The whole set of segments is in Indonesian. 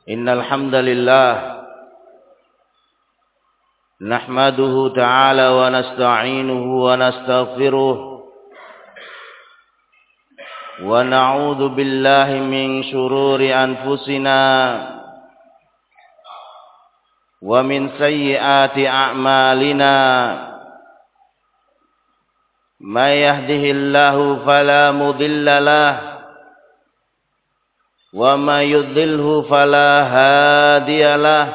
Innal hamdalillah nahmaduhu ta'ala wa nasta'inuhu wa nastaghfiruh wa na'udzu billahi min shururi anfusina wa min sayyiati a'malina may yahdihillahu fala mudilla lahu wa may yudlilhu fala hadiya lahu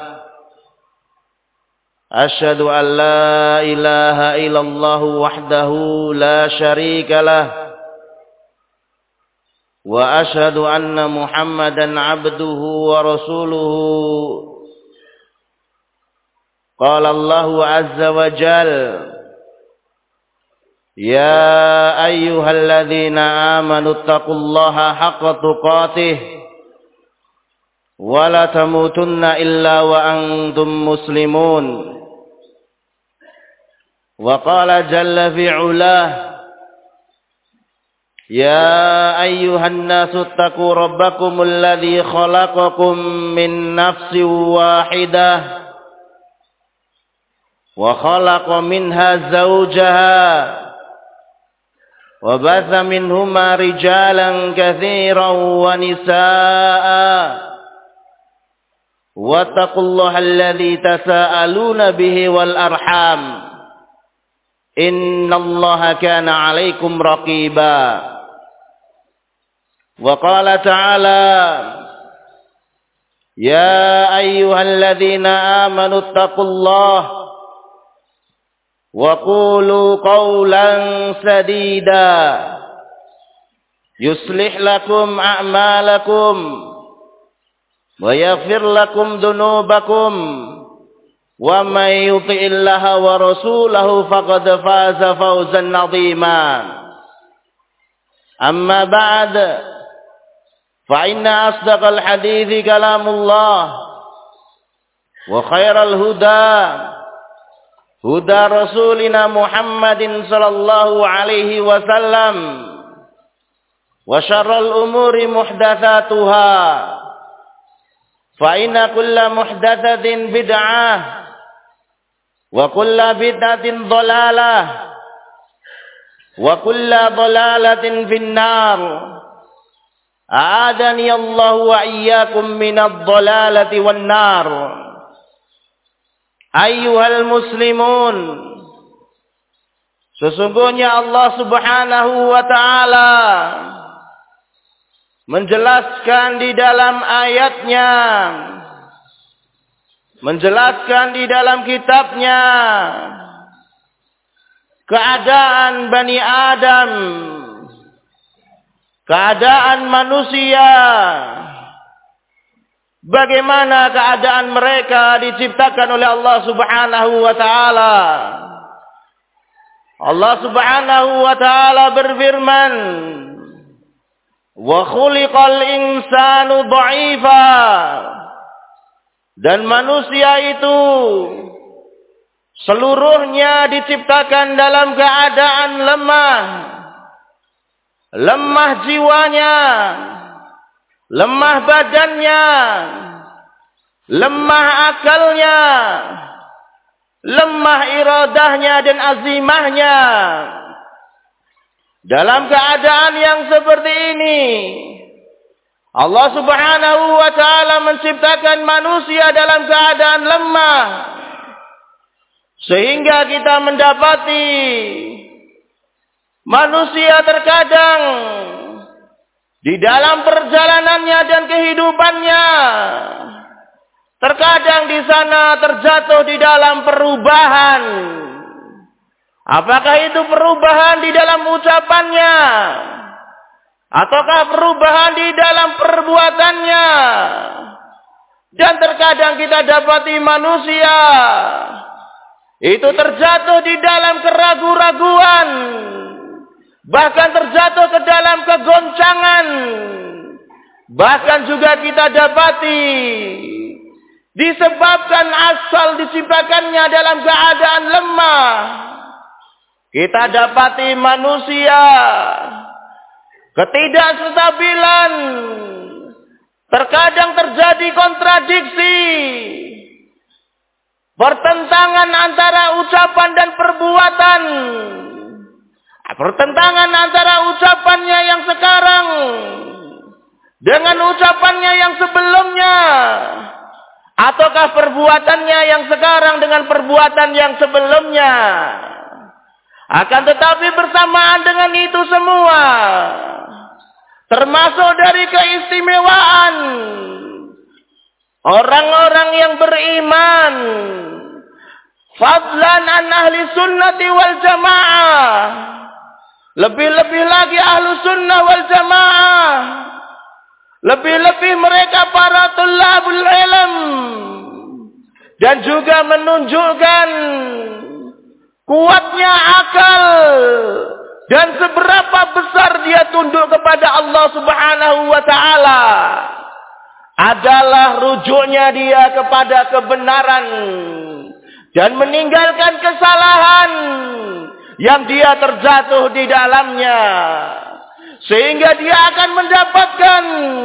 asyhadu an la ilaha illallah wahdahu la syarika lahu wa asyhadu anna Muhammadan abduhu wa rasuluhu. Qala Allah azza wa jalla ya ayyuhalladzina amanu taqullaha haqqa tuqatih wa la tamutunna illa wa antum muslimun. Wa qala jalla fi 'ulah ya ayyuhan nasu taqu rabbakumul ladzi khalaqakum min nafsin wahidah wa khalaqa minha zawjaha wa batha minhuma rijalan katsiran wa nisaa'a wattaqullaha alladzi tasaaluna bihi wal arham innallaha kana 'alaikum raqiba. Wa qala ta'ala ya ayyuhalladzina amanu taqullaha wa qulu qawlan sadida yuslih lakum a'malakum wa yaghfir lakum dhunubakum wa may yuti'illaha wa rasulahu faqad faza fawzan 'azima. Amma ba'd fa inna asdaqal hadithi kalamullah wa khairal huda huda rasulina Muhammadin sallallahu alaihi wasallam wa syarrul umuri muhdatsatuha fa inna kulla muhdatsatin bid'ah wa kulla bid'atin dhalalah wa kulla dhalalatin finnar. A'adani Allah wa iyyakum minadh dhalalati wan nar. Ayyuhal muslimun, sesungguhnya Allah Subhanahu wa ta'ala menjelaskan di dalam ayatnya, menjelaskan di dalam kitabnya keadaan Bani Adam, keadaan manusia, bagaimana keadaan mereka diciptakan oleh Allah Subhanahu wa ta'ala. Allah Subhanahu wa ta'ala berfirman wa khuliqal insanu dha'ifa, dan manusia itu seluruhnya diciptakan dalam keadaan lemah, lemah jiwanya, lemah badannya, lemah akalnya, lemah iradahnya dan azimahnya. Dalam keadaan yang seperti ini, Allah Subhanahu wa ta'ala menciptakan manusia dalam keadaan lemah, sehingga kita mendapati manusia terkadang di dalam perjalanannya dan kehidupannya, terkadang di sana terjatuh di dalam perubahan. Apakah itu perubahan di dalam ucapannya, ataukah perubahan di dalam perbuatannya? Dan terkadang kita dapati manusia itu terjatuh di dalam keraguan-raguan, bahkan terjatuh ke dalam kegoncangan. Bahkan juga kita dapati disebabkan asal diciptakannya dalam keadaan lemah, kita dapati manusia ketidakstabilan, Terkadang terjadi kontradiksi, pertentangan antara ucapan dan perbuatan. Pertentangan antara ucapannya yang sekarang dengan ucapannya yang sebelumnya, ataukah perbuatannya yang sekarang dengan perbuatan yang sebelumnya. Akan tetapi bersamaan dengan itu semua, termasuk dari keistimewaan orang-orang yang beriman, fadlan an ahli sunnati wal jamaah, lebih-lebih lagi ahlu sunnah wal jamaah, lebih-lebih mereka para tulabul ilm, dan juga menunjukkan kuatnya akal dan seberapa besar dia tunduk kepada Allah Subhanahu wa taala adalah rujuknya dia kepada kebenaran dan meninggalkan kesalahan yang dia terjatuh di dalamnya, sehingga dia akan mendapatkan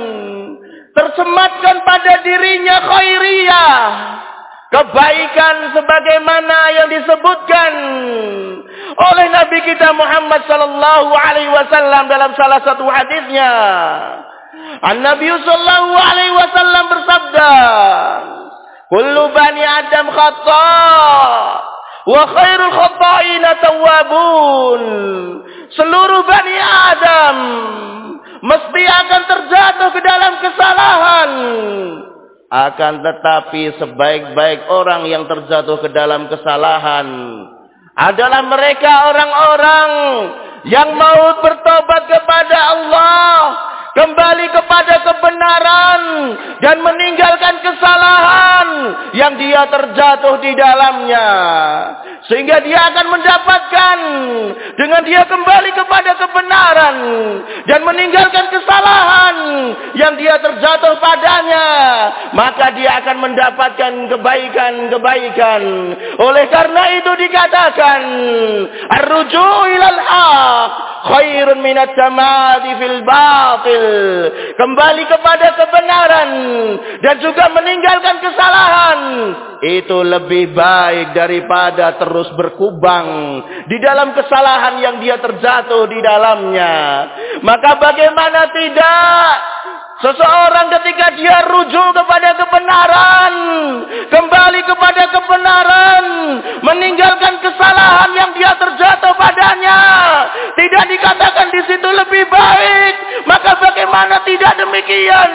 tersematkan pada dirinya khairiyah, kebaikan sebagaimana yang disebutkan oleh Nabi kita Muhammad sallallahu alaihi wasallam dalam salah satu hadisnya. An-Nabi sallallahu alaihi wasallam bersabda, "Kullu bani Adam khata' wa khairul khata'ina tawwabun." Seluruh bani Adam mesti akan terjatuh ke dalam kesalahan. Akan tetapi sebaik-baik orang yang terjatuh ke dalam kesalahan adalah mereka orang-orang yang mau bertobat kepada Allah, kembali kepada kebenaran dan meninggalkan kesalahan yang dia terjatuh di dalamnya, sehingga dia akan mendapatkan dengan dia kembali kepada kebenaran dan meninggalkan kesalahan yang dia terjatuh padanya, maka dia akan mendapatkan kebaikan-kebaikan. Oleh karena itu dikatakan, ar-ruju' ilal haq khairun minat tamadi fil batil. Kembali kepada kebenaran dan juga meninggalkan kesalahan itu lebih baik daripada terus berkubang di dalam kesalahan yang dia terjatuh di dalamnya. Maka bagaimana tidak seseorang ketika dia rujuk kepada kebenaran, kembali kepada kebenaran, meninggalkan kesalahan yang dia terjatuh padanya, tidak dikatakan di situ lebih baik, maka bagaimana tidak demikian?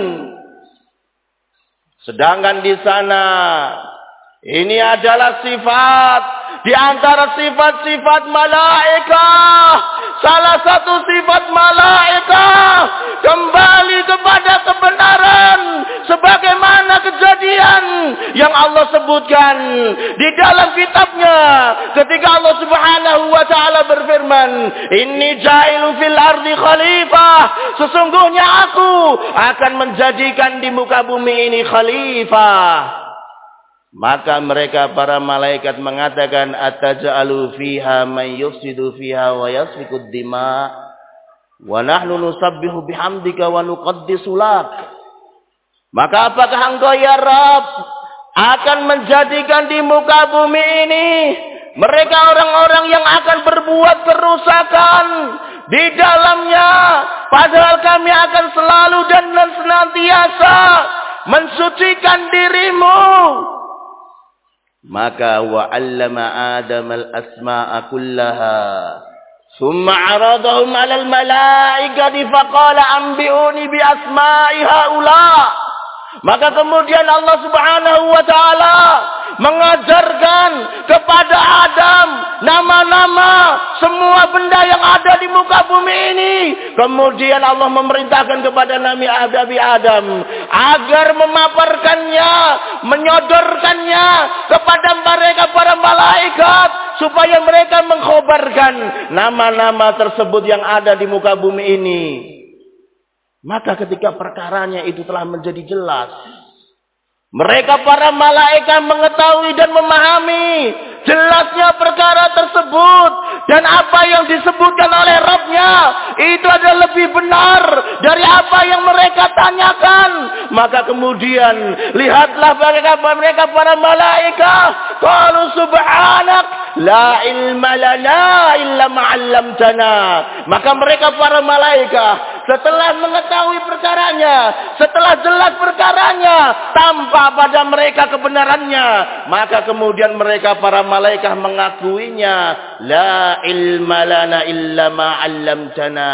Sedangkan di sana ini adalah sifat di antara sifat-sifat malaikat. Salah satu sifat malaikat kembali kepada kebenaran, sebagaimana kejadian yang Allah sebutkan di dalam kitabnya ketika Allah Subhanahu wa taala berfirman, "Inni ja'ilu fil ardi khalifah." Sesungguhnya aku akan menjadikan di muka bumi ini khalifah. Maka mereka para malaikat mengatakan, "Ataj'alu fiha man yufsidu fiha wa yasfiku dima wa nahnu nusabbihu bihamdika wa nuqaddisu lak." Maka apakah engkau ya Rabb akan menjadikan di muka bumi ini mereka orang-orang yang akan berbuat kerusakan di dalamnya, padahal kami akan selalu dan senantiasa mensucikan dirimu. Maka wa'allama Adam al-asma'a kullaha thumma 'aradahum 'ala al-mala'ikati faqala anbi'uni bi asma'i haula. Maka kemudian Allah Subhanahu wa taala mengajarkan kepada Adam nama-nama semua benda yang ada di muka bumi ini. Kemudian Allah memerintahkan kepada Nabi Adam agar memaparkannya, menyodorkannya kepada mereka para malaikat, supaya mereka mengkhabarkan nama-nama tersebut yang ada di muka bumi ini. Maka ketika perkaranya itu telah menjadi jelas, mereka para malaikat mengetahui dan memahami jelasnya perkara tersebut, dan apa yang disebutkan oleh Rabb-Nya itu adalah lebih benar dari apa yang mereka tanyakan. Maka kemudian lihatlah mereka para malaikat, qalu subhanak la ilma lana illa ma 'allamtana. Maka mereka para malaikat setelah mengetahui perkaranya, setelah jelas perkaranya, tampak pada mereka kebenarannya, maka kemudian mereka para malaikat mengakuinya, la ilma lana illa ma 'allamtana.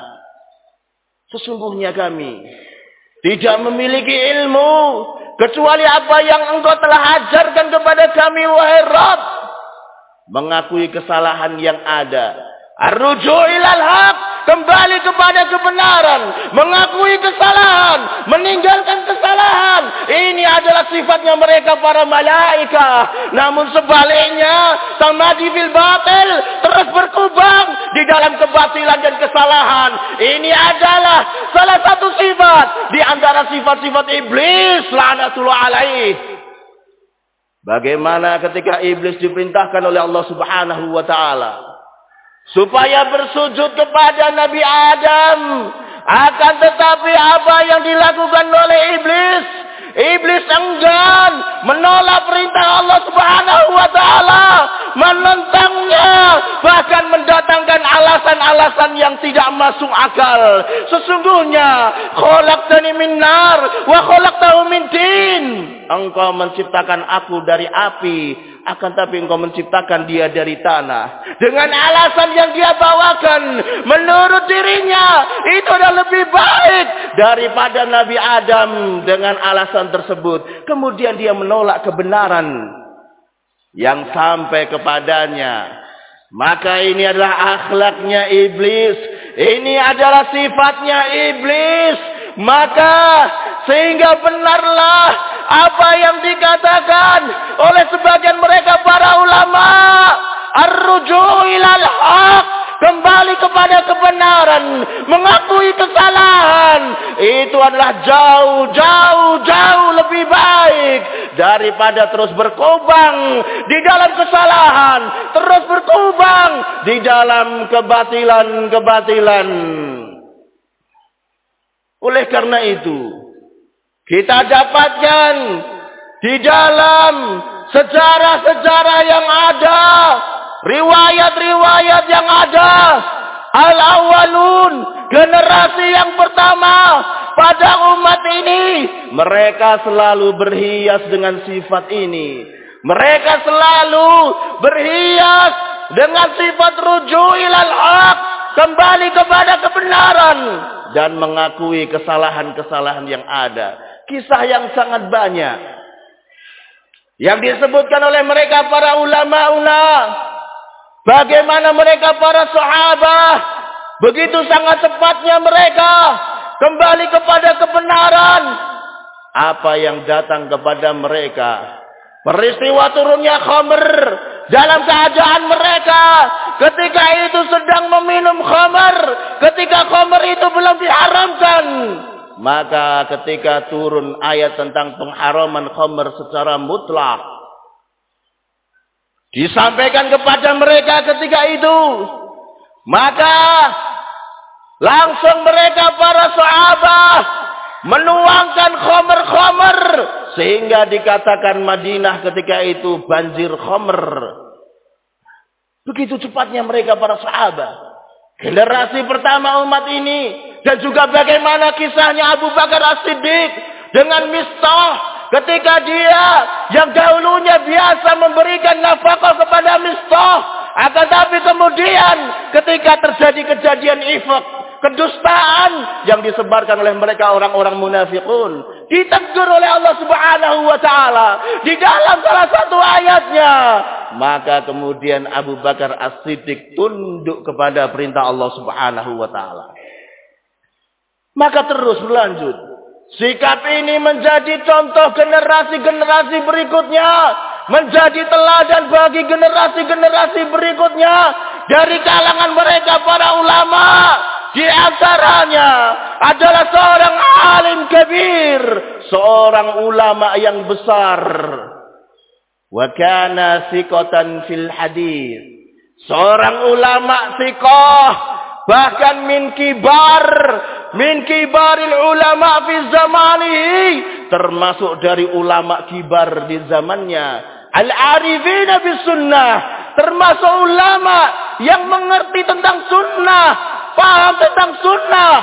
Sesungguhnya kami tidak memiliki ilmu kecuali apa yang Engkau telah ajarkan kepada kami, wahai Rabb. Mengakui kesalahan yang ada, ar-ruju' ilal haq, kembali kepada kebenaran, mengakui kesalahan, meninggalkan kesalahan. Ini adalah sifatnya mereka para malaikat. Namun sebaliknya, tamadi fil batil, terus berkubang di dalam kebatilan dan kesalahan. Ini adalah salah satu sifat di antara sifat-sifat iblis, laknatullah alaih. Bagaimana ketika iblis diperintahkan oleh Allah Subhanahu wa taala supaya bersujud kepada Nabi Adam, akan tetapi apa yang dilakukan oleh iblis? Iblis enggan, menolak perintah Allah Subhanahu wa taala, menentangnya, bahkan mendatangkan alasan-alasan yang tidak masuk akal. Sesungguhnya khalaqtani min nar wa khalaqtahu min tin. Engkau menciptakan aku dari api, akan tapi engkau menciptakan dia dari tanah. Dengan alasan yang dia bawakan, menurut dirinya itu adalah lebih baik daripada Nabi Adam. Dengan alasan tersebut, kemudian dia menolak kebenaran yang sampai kepadanya. Maka ini adalah akhlaknya iblis, ini adalah sifatnya iblis. Maka sehingga benarlah apa yang dikatakan oleh sebagian mereka para ulama, ar-ruju' ilal haq, kembali kepada kebenaran, mengakui kesalahan, itu adalah jauh lebih baik daripada terus berkubang di dalam kesalahan, terus berkubang di dalam kebatilan-kebatilan. Oleh karena itu, kita dapatkan di dalam sejarah-sejarah yang ada, riwayat-riwayat yang ada, al-awwalun, generasi yang pertama pada umat ini, mereka selalu berhias dengan sifat ini. Mereka selalu berhias dengan sifat ruju' ilal haq, kembali kepada kebenaran dan mengakui kesalahan-kesalahan yang ada. Kisah yang sangat banyak yang disebutkan oleh mereka para ulama-una, bagaimana mereka para sahabat begitu sangat cepatnya mereka kembali kepada kebenaran. Apa yang datang kepada mereka? Peristiwa turunnya khamr dalam keadaan mereka ketika itu sedang meminum khamr, ketika khamr itu belum diharamkan. Maka ketika turun ayat tentang pengharaman khamr secara mutlak, disampaikan kepada mereka ketika itu, maka langsung mereka para sahabat menuangkan khamr-khamr sehingga dikatakan Madinah ketika itu banjir khamr. Begitu cepatnya mereka para sahabat, generasi pertama umat ini. Dan juga bagaimana kisahnya Abu Bakar As-Siddiq dengan Mistah ketika dia yang dahulunya biasa memberikan nafkah kepada Mistah, akan tapi kemudian ketika terjadi kejadian ifk, kedustaan yang disebarkan oleh mereka orang-orang munafiqun, ditegur oleh Allah Subhanahu wa taala di dalam salah satu ayatnya, maka kemudian Abu Bakar As-Siddiq tunduk kepada perintah Allah Subhanahu wa taala. Maka terus berlanjut. Sikap ini menjadi contoh generasi-generasi berikutnya, menjadi teladan bagi generasi-generasi berikutnya dari kalangan mereka para ulama. Di antaranya adalah seorang alim kabir, seorang ulama yang besar. Wa kana thiqatan fil hadis. Seorang ulama siqah, bahkan min kibaril ulama fi zamanihi, termasuk dari ulama kibar di zamannya, al-arifina bis sunnah, termasuk ulama yang mengerti tentang sunnah, paham tentang sunnah.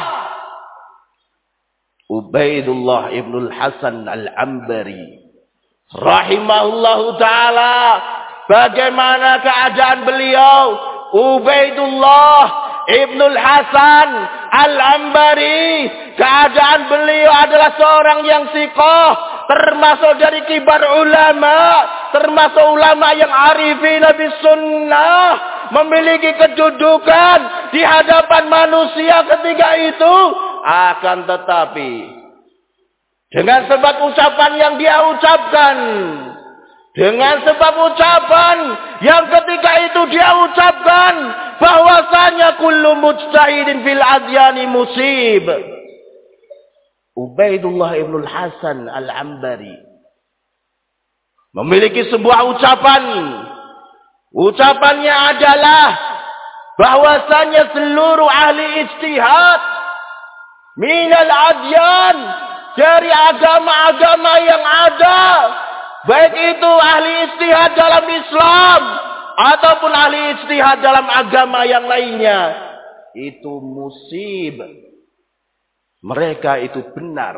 Ubaidullah ibnul Hasan al-Ambari rahimahullahu ta'ala. Bagaimana keadaan beliau? Ubaidullah ibnul Hasan al-Ambari, keadaan beliau adalah seorang yang siqah, termasuk dari kibar ulama, termasuk ulama yang arifin bis sunnah, memiliki kedudukan di hadapan manusia ketika itu. Akan tetapi dengan sebab ucapan yang dia ucapkan, dengan sebab ucapan yang ketika itu dia ucapkan, bahwasanya kullu mujtahidin fil adyani musib. Ubaidullah ibnul Hasan al-Ambari memiliki sebuah ucapan. Ucapannya adalah bahwasanya seluruh ahli ijtihad minal adyan, dari agama-agama yang ada, baik itu ahli ijtihad dalam Islam ataupun ahli ijtihad dalam agama yang lainnya, itu musib, mereka itu benar.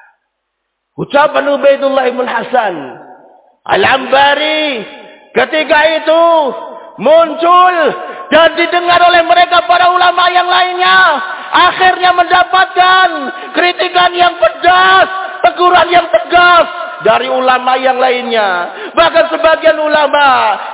Ucapan Ubaidullah ibn Hasan al-Ambari ketika itu muncul dan didengar oleh mereka para ulama yang lainnya, akhirnya mendapatkan kritikan yang pedas, teguran yang tegas dari ulama yang lainnya. Bahkan sebagian ulama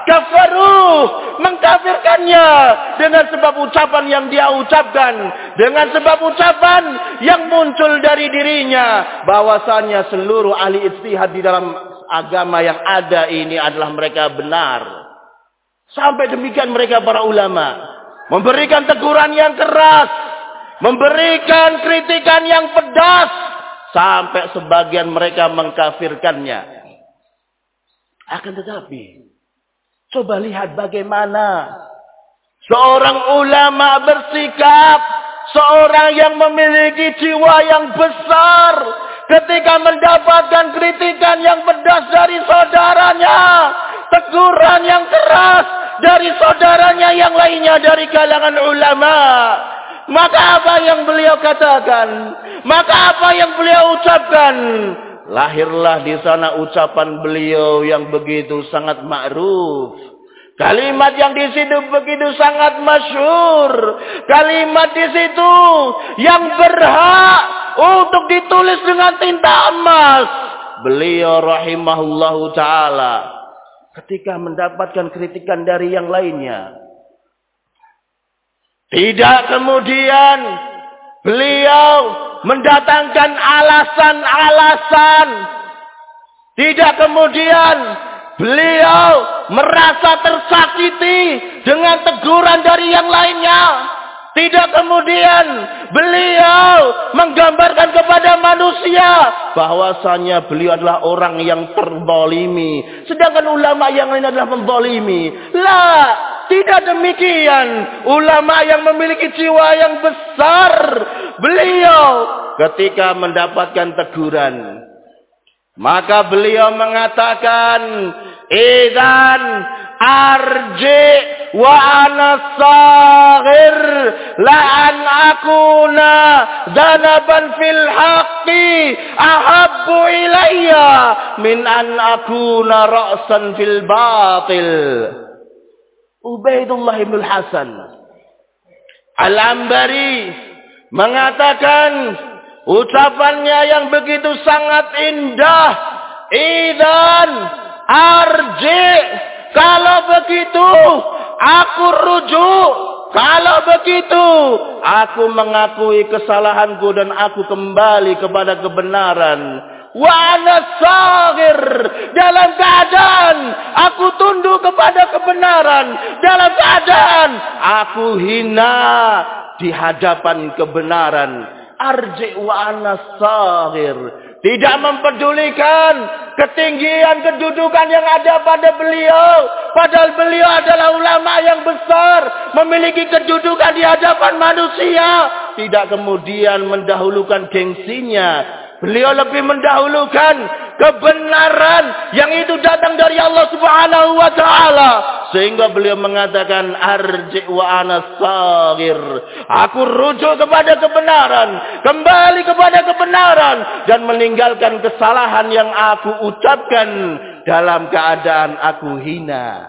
mengkafirkannya dengan sebab ucapan yang dia ucapkan, dengan sebab ucapan yang muncul dari dirinya, bahwasanya seluruh ahli ijtihad di dalam agama yang ada ini adalah mereka benar. Sampai demikian mereka para ulama memberikan teguran yang keras, memberikan kritikan yang pedas, sampai sebagian mereka mengkafirkannya. Akan tetapi, coba lihat bagaimana seorang ulama bersikap, seorang yang memiliki jiwa yang besar, ketika mendapatkan kritikan yang pedas dari saudaranya, teguran yang keras dari saudaranya yang lainnya dari kalangan ulama. Maka apa yang beliau katakan? Maka apa yang beliau ucapkan? Lahirlah di sana ucapan beliau yang begitu sangat ma'ruf. Kalimat yang di situ begitu sangat masyhur. Kalimat di situ yang berhak untuk ditulis dengan tinta emas. Beliau rahimahullahu ta'ala ketika mendapatkan kritikan dari yang lainnya, tidak kemudian beliau mendatangkan alasan-alasan. Tidak kemudian beliau merasa tersakiti dengan teguran dari yang lainnya. Tidak kemudian beliau menggambarkan kepada manusia bahwasanya beliau adalah orang yang terzalimi, sedangkan ulama yang lain adalah menzalimi. La, tidak demikian. Ulama yang memiliki jiwa yang besar, beliau ketika mendapatkan teguran, maka beliau mengatakan, idzan arji wa ana saghir la an akuna dzanaban fil haqqi ahabbu ilayya min an akuna ra'san fil batil. Ubaidullah ibn Hasan al-Ambari mengatakan ucapannya yang begitu sangat indah, idzan arji, kalau begitu aku rujuk, kalau begitu aku mengakui kesalahanku dan aku kembali kepada kebenaran. Wa ana saghir, dalam keadaan aku tunduk kepada kebenaran, dalam keadaan aku hina di hadapan kebenaran. Arji wa ana saghir, tidak mempedulikan ketinggian kedudukan yang ada pada beliau. Padahal beliau adalah ulama yang besar, memiliki kedudukan di hadapan manusia. Tidak kemudian mendahulukan gengsinya. Beliau lebih mendahulukan kebenaran yang itu datang dari Allah Subhanahu wa taala, sehingga beliau mengatakan arji wa ana saghir. Aku rujuk kepada kebenaran, kembali kepada kebenaran dan meninggalkan kesalahan yang aku ucapkan dalam keadaan aku hina.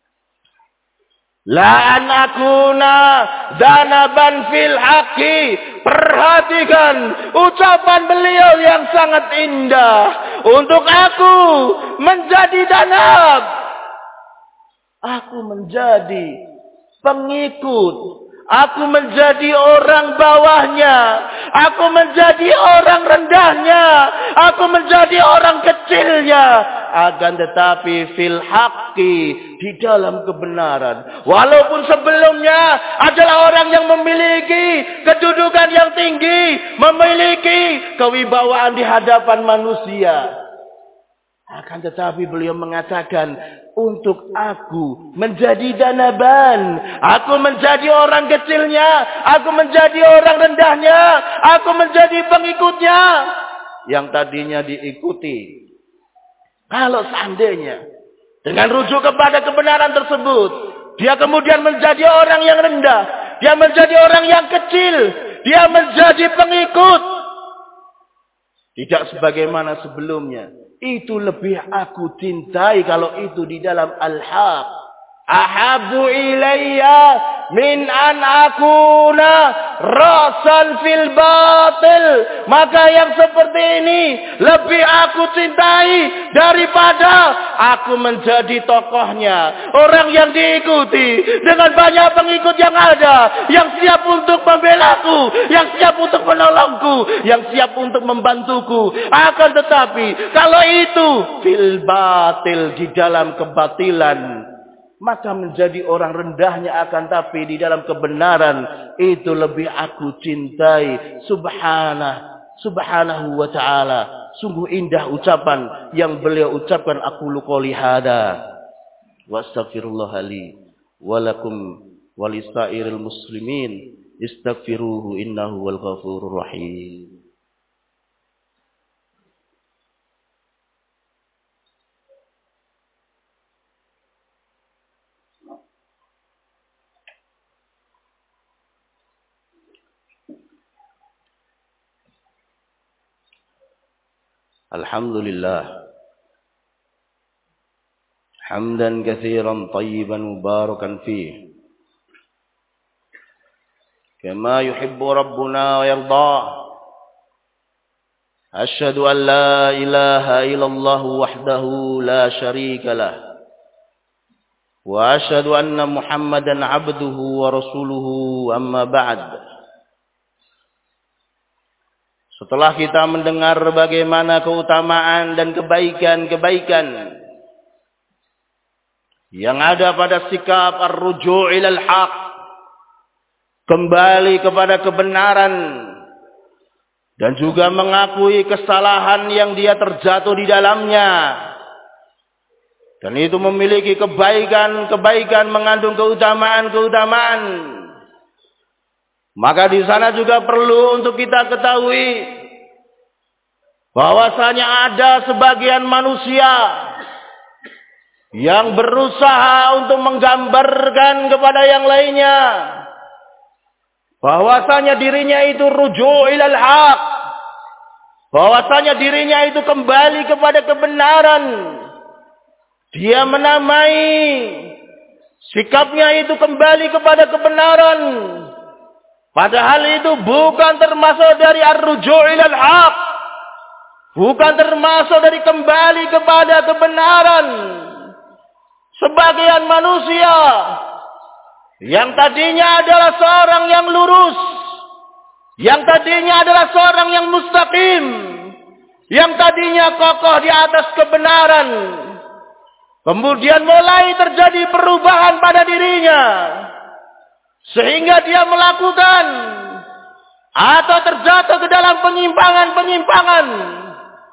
La an akuna danaban fil haqqi. Perhatikan ucapan beliau yang sangat indah. Untuk aku menjadi danab, aku menjadi pengikut, aku menjadi orang bawahnya, aku menjadi orang rendahnya, aku menjadi orang kecilnya. Akan tetapi fil haqqi, di dalam kebenaran. Walaupun sebelumnya adalah orang yang memiliki kedudukan yang tinggi, memiliki kewibawaan di hadapan manusia. Akan tetapi beliau mengatakan, untuk aku menjadi danaban, aku menjadi orang kecilnya, aku menjadi orang rendahnya, aku menjadi pengikutnya yang tadinya diikuti. Kalau seandainya dengan rujuk kepada kebenaran tersebut, dia kemudian menjadi orang yang rendah, dia menjadi orang yang kecil, dia menjadi pengikut, tidak sebagaimana sebelumnya. Itu lebih aku cintai kalau itu di dalam al-haq. Ahabbu ilayya min an akuna rasan fil batil. Maka yang seperti ini lebih aku cintai daripada aku menjadi tokohnya, orang yang diikuti dengan banyak pengikut yang ada, yang siap untuk membelaku, yang siap untuk menolongku, yang siap untuk membantuku. Akan tetapi kalau itu fil batil, di dalam kebatilan, maka menjadi orang rendahnya. Akan tapi di dalam kebenaran, itu lebih aku cintai. Subhanahu wa ta'ala. Sungguh indah ucapan yang beliau ucapkan. Aqulu qouli hadza wa astaghfirullah li wa lakum wa lisairil muslimin istaghfiruhu innahu wal ghafurur rahim. Alhamdulillah hamdan katsiran tayyiban mubarakan fih kama yuhibbu rabbuna wa yarda. Asyhadu an la ilaha illallah wahdahu la syarika lah wa asyhadu anna Muhammadan abduhu wa rasuluhu, amma ba'd. Setelah kita mendengar bagaimana keutamaan dan kebaikan-kebaikan yang ada pada sikap ar-ruju' ilal haq, kembali kepada kebenaran, dan juga mengakui kesalahan yang dia terjatuh di dalamnya, dan itu memiliki kebaikan-kebaikan, mengandung keutamaan-keutamaan, maka di sana juga perlu untuk kita ketahui bahwasanya ada sebagian manusia yang berusaha untuk menggambarkan kepada yang lainnya bahwasanya dirinya itu ruju' ilal haq, bahwasanya dirinya itu kembali kepada kebenaran. Dia menamai sikapnya itu kembali kepada kebenaran, padahal itu bukan termasuk dari ar-ruju' ilal haq, bukan termasuk dari kembali kepada kebenaran. Sebagian manusia yang tadinya adalah seorang yang lurus, yang tadinya adalah seorang yang mustaqim, yang tadinya kokoh di atas kebenaran, kemudian mulai terjadi perubahan pada dirinya, sehingga dia melakukan atau terjatuh ke dalam penyimpangan-penyimpangan,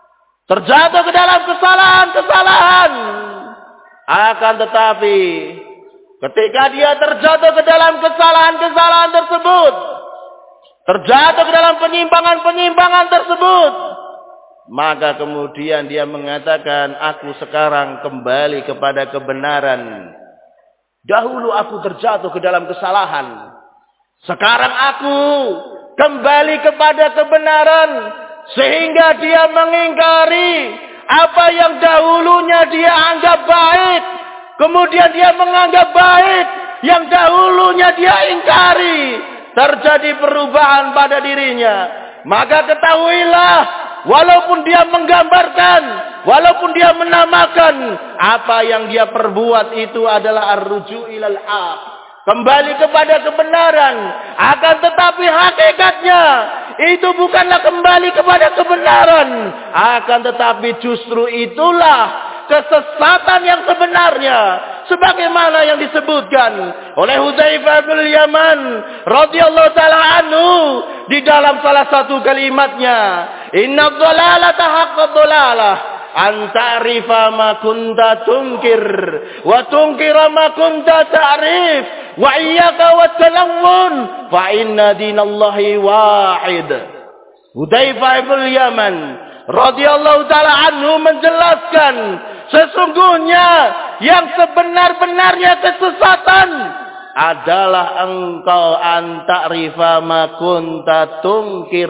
terjatuh ke dalam kesalahan-kesalahan. Akan tetapi ketika dia terjatuh ke dalam kesalahan-kesalahan tersebut, terjatuh ke dalam penyimpangan-penyimpangan tersebut, maka kemudian dia mengatakan, aku sekarang kembali kepada kebenaran. Dahulu aku terjatuh ke dalam kesalahan. Sekarang aku kembali kepada kebenaran. Sehingga dia mengingkari apa yang dahulunya dia anggap baik. Kemudian dia menganggap baik yang dahulunya dia ingkari. Terjadi perubahan pada dirinya. Maka ketahuilah, walaupun dia menggambarkan, walaupun dia menamakan, apa yang dia perbuat itu adalah ar-ruju' ilal haq, kembali kepada kebenaran. Akan tetapi hakikatnya itu bukanlah kembali kepada kebenaran. Akan tetapi justru itulah kesesatan yang sebenarnya. Sebagaimana yang disebutkan oleh Hudzaifah bin Yaman radhiyallahu taala anhu di dalam salah satu kalimatnya, inna dhalalata haqqad dhalalah an ta'rifa ma kunta tunkir wa tunkira ma kunta ta'rif wa iyyaka wa talawun fa inna dinallahi wahid. Hudzaifah bin Yaman radhiyallahu taala anhu menjelaskan, sesungguhnya yang sebenar-benarnya kesesatan adalah engkau anta'rifa ma kunta tunkir.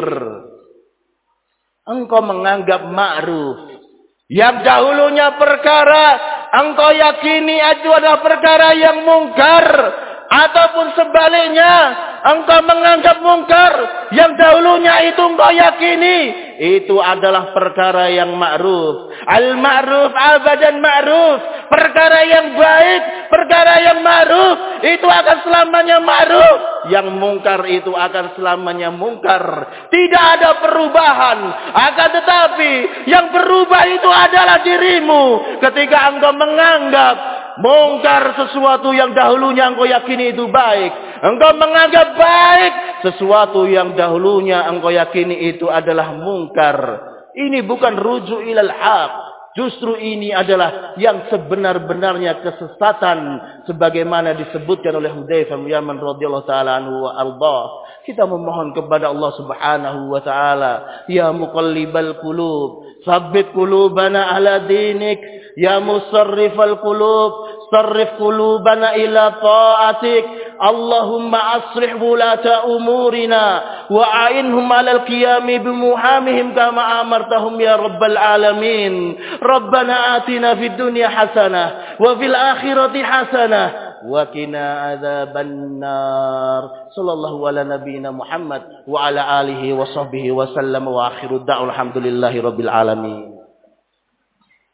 Engkau menganggap ma'ruf yang dahulunya perkara engkau yakini itu adalah perkara yang mungkar, ataupun sebaliknya engkau menganggap mungkar yang dahulunya itu engkau yakini itu adalah perkara yang ma'ruf. Al-ma'ruf abadan ma'ruf. Perkara yang baik, perkara yang ma'ruf, itu akan selamanya ma'ruf. Yang mungkar itu akan selamanya mungkar. Tidak ada perubahan. Akan tetapi yang berubah itu adalah dirimu. Ketika engkau menganggap mungkar sesuatu yang dahulunya engkau yakini itu baik, engkau menganggap baik sesuatu yang dahulunya engkau yakini itu adalah mungkar. Ini bukan rujuk ilal haq. Justru ini adalah yang sebenar-benarnya kesesatan, sebagaimana disebutkan oleh Hudzaifah bin Yaman radhiyallahu taala anhu wa arda. Kita memohon kepada Allah Subhanahu wa taala, ya muqallibal qulub, tsabbit qulubana ala dinik, ya musarrifal qulub, sarrif qulubana ila ta'atik. Allahumma aslih wulata umurina wa a'inhum 'alal qiyami bimuhamihim kama amartahum ya rabbal alamin. Rabbana atina fid dunya hasanah wa fil akhirati hasanah wa qina adzaban nar. Sallallahu ala nabiyyina Muhammad wa ala alihi wa sahbihi wa sallam wa akhiru da'wa alhamdulillahi rabbil alamin.